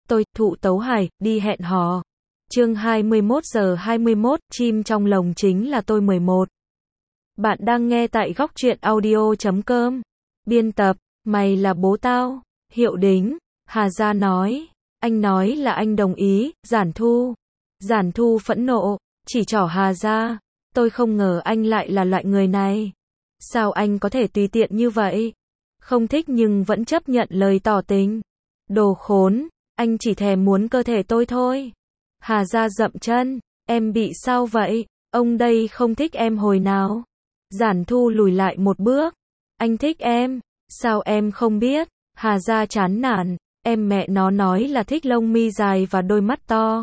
Tôi, Thụ Tấu Hải, đi hẹn hò. Chương 21:21, chim trong lồng chính là tôi 11. Bạn đang nghe tại góc truyện audio.com. Biên tập, mày là bố tao. Hiệu đính, Hà Gia nói. Anh nói là anh đồng ý, Giản Thu. Giản Thu phẫn nộ, chỉ trỏ Hà Gia. Tôi không ngờ anh lại là loại người này. Sao anh có thể tùy tiện như vậy? Không thích nhưng vẫn chấp nhận lời tỏ tình. Đồ khốn, anh chỉ thèm muốn cơ thể tôi thôi. Hà Gia dậm chân, em bị sao vậy? Ông đây không thích em hồi nào? Giản Thu lùi lại một bước. Anh thích em, sao em không biết? Hà Gia chán nản, em mẹ nó nói là thích lông mi dài và đôi mắt to.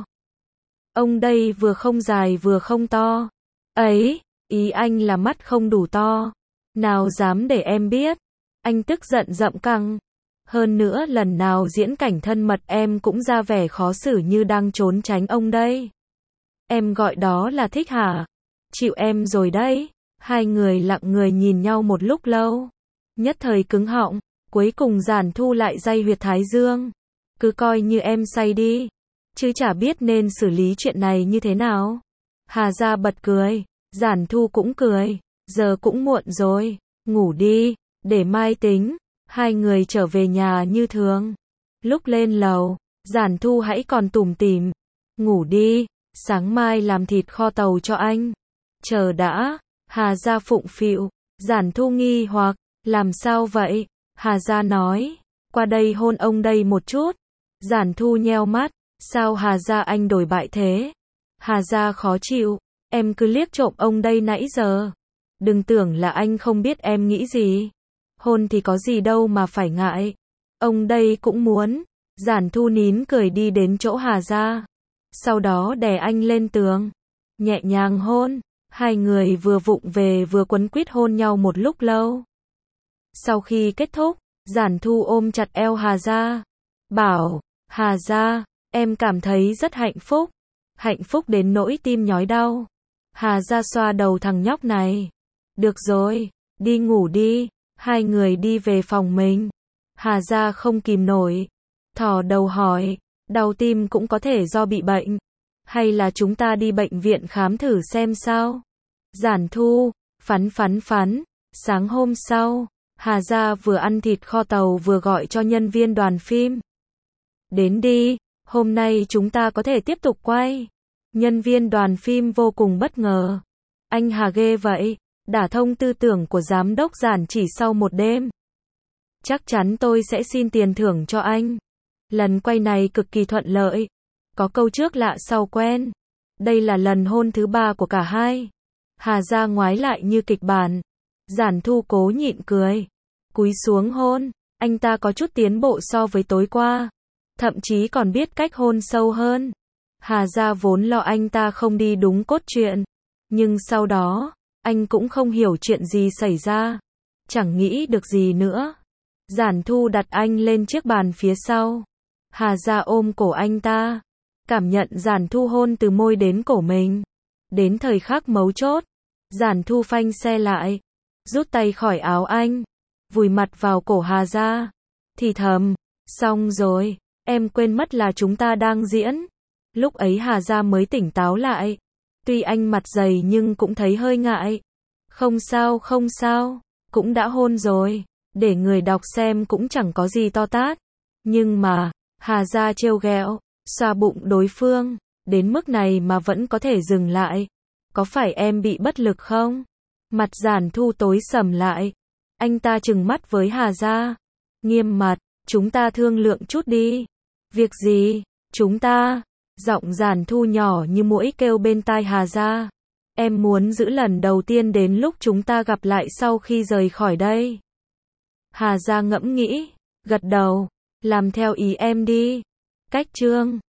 Ông đây vừa không dài vừa không to. Ấy, ý anh là mắt không đủ to. Nào dám để em biết. Anh tức giận dậm căng. Hơn nữa lần nào diễn cảnh thân mật em cũng ra vẻ khó xử như đang trốn tránh ông đây. Em gọi đó là thích hả? Chịu em rồi đấy. Hai người lặng người nhìn nhau một lúc lâu. Nhất thời cứng họng, cuối cùng Giản Thu lại day huyệt thái dương. Cứ coi như em say đi. Chứ chả biết nên xử lý chuyện này như thế nào. Hà Gia bật cười, Giản Thu cũng cười. Giờ cũng muộn rồi, ngủ đi, để mai tính. Hai người trở về nhà như thường. Lúc lên lầu, Giản Thu hãy còn tủm tỉm. Ngủ đi, sáng mai làm thịt kho tàu cho anh. Chờ đã, Hà Gia phụng phịu. Giản Thu nghi hoặc, làm sao vậy? Hà Gia nói, qua đây hôn ông đây một chút. Giản Thu nheo mắt, sao Hà Gia anh đổi bại thế? Hà Gia khó chịu, em cứ liếc trộm ông đây nãy giờ. Đừng tưởng là anh không biết em nghĩ gì. Hôn thì có gì đâu mà phải ngại. Ông đây cũng muốn. Giản Thu nín cười đi đến chỗ Hà Gia. Sau đó đè anh lên tường. Nhẹ nhàng hôn. Hai người vừa vụng về vừa quấn quýt hôn nhau một lúc lâu. Sau khi kết thúc, Giản Thu ôm chặt eo Hà Gia. Bảo, Hà Gia, em cảm thấy rất hạnh phúc. Hạnh phúc đến nỗi tim nhói đau. Hà Gia xoa đầu thằng nhóc này. Được rồi, đi ngủ đi. Hai người đi về phòng mình. Hà Gia không kìm nổi. Thò đầu hỏi, đau tim cũng có thể do bị bệnh. Hay là chúng ta đi bệnh viện khám thử xem sao? Giản Thu, phắn. Sáng hôm sau, Hà Gia vừa ăn thịt kho tàu vừa gọi cho nhân viên đoàn phim. Đến đi, hôm nay chúng ta có thể tiếp tục quay. Nhân viên đoàn phim vô cùng bất ngờ. Anh Hà ghê vậy. Đả thông tư tưởng của giám đốc Giản chỉ sau một đêm. Chắc chắn tôi sẽ xin tiền thưởng cho anh. Lần quay này cực kỳ thuận lợi. Có câu trước lạ sau quen. Đây là lần hôn thứ 3 của cả hai. Hà Gia ngoái lại như kịch bản. Giản Thu cố nhịn cười. Cúi xuống hôn. Anh ta có chút tiến bộ so với tối qua. Thậm chí còn biết cách hôn sâu hơn. Hà Gia vốn lo anh ta không đi đúng cốt truyện. Nhưng sau đó, anh cũng không hiểu chuyện gì xảy ra. Chẳng nghĩ được gì nữa. Giản Thu đặt anh lên chiếc bàn phía sau. Hà Gia ôm cổ anh ta. Cảm nhận Giản Thu hôn từ môi đến cổ mình. Đến thời khắc mấu chốt. Giản Thu phanh xe lại. Rút tay khỏi áo anh. Vùi mặt vào cổ Hà Gia. Thì thầm. Xong rồi. Em quên mất là chúng ta đang diễn. Lúc ấy Hà Gia mới tỉnh táo lại. Tuy anh mặt dày nhưng cũng thấy hơi ngại. Không sao, cũng đã hôn rồi, để người đọc xem cũng chẳng có gì to tát. Nhưng mà, Hà Gia trêu ghẹo, xoa bụng đối phương, đến mức này mà vẫn có thể dừng lại. Có phải em bị bất lực không? Mặt Giản Thu tối sầm lại. Anh ta trừng mắt với Hà Gia. Nghiêm mặt, chúng ta thương lượng chút đi. Việc gì? Chúng ta? Giọng Giản Thu nhỏ như muỗi kêu bên tai Hà Gia. Em muốn giữ lần đầu tiên đến lúc chúng ta gặp lại sau khi rời khỏi đây. Hà Gia ngẫm nghĩ, gật đầu, làm theo ý em đi. Cách chương